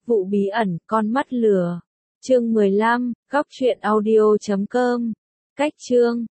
Vụ bí ẩn, con mắt lừa. Chương 15, góc truyện audio.com. Cách chương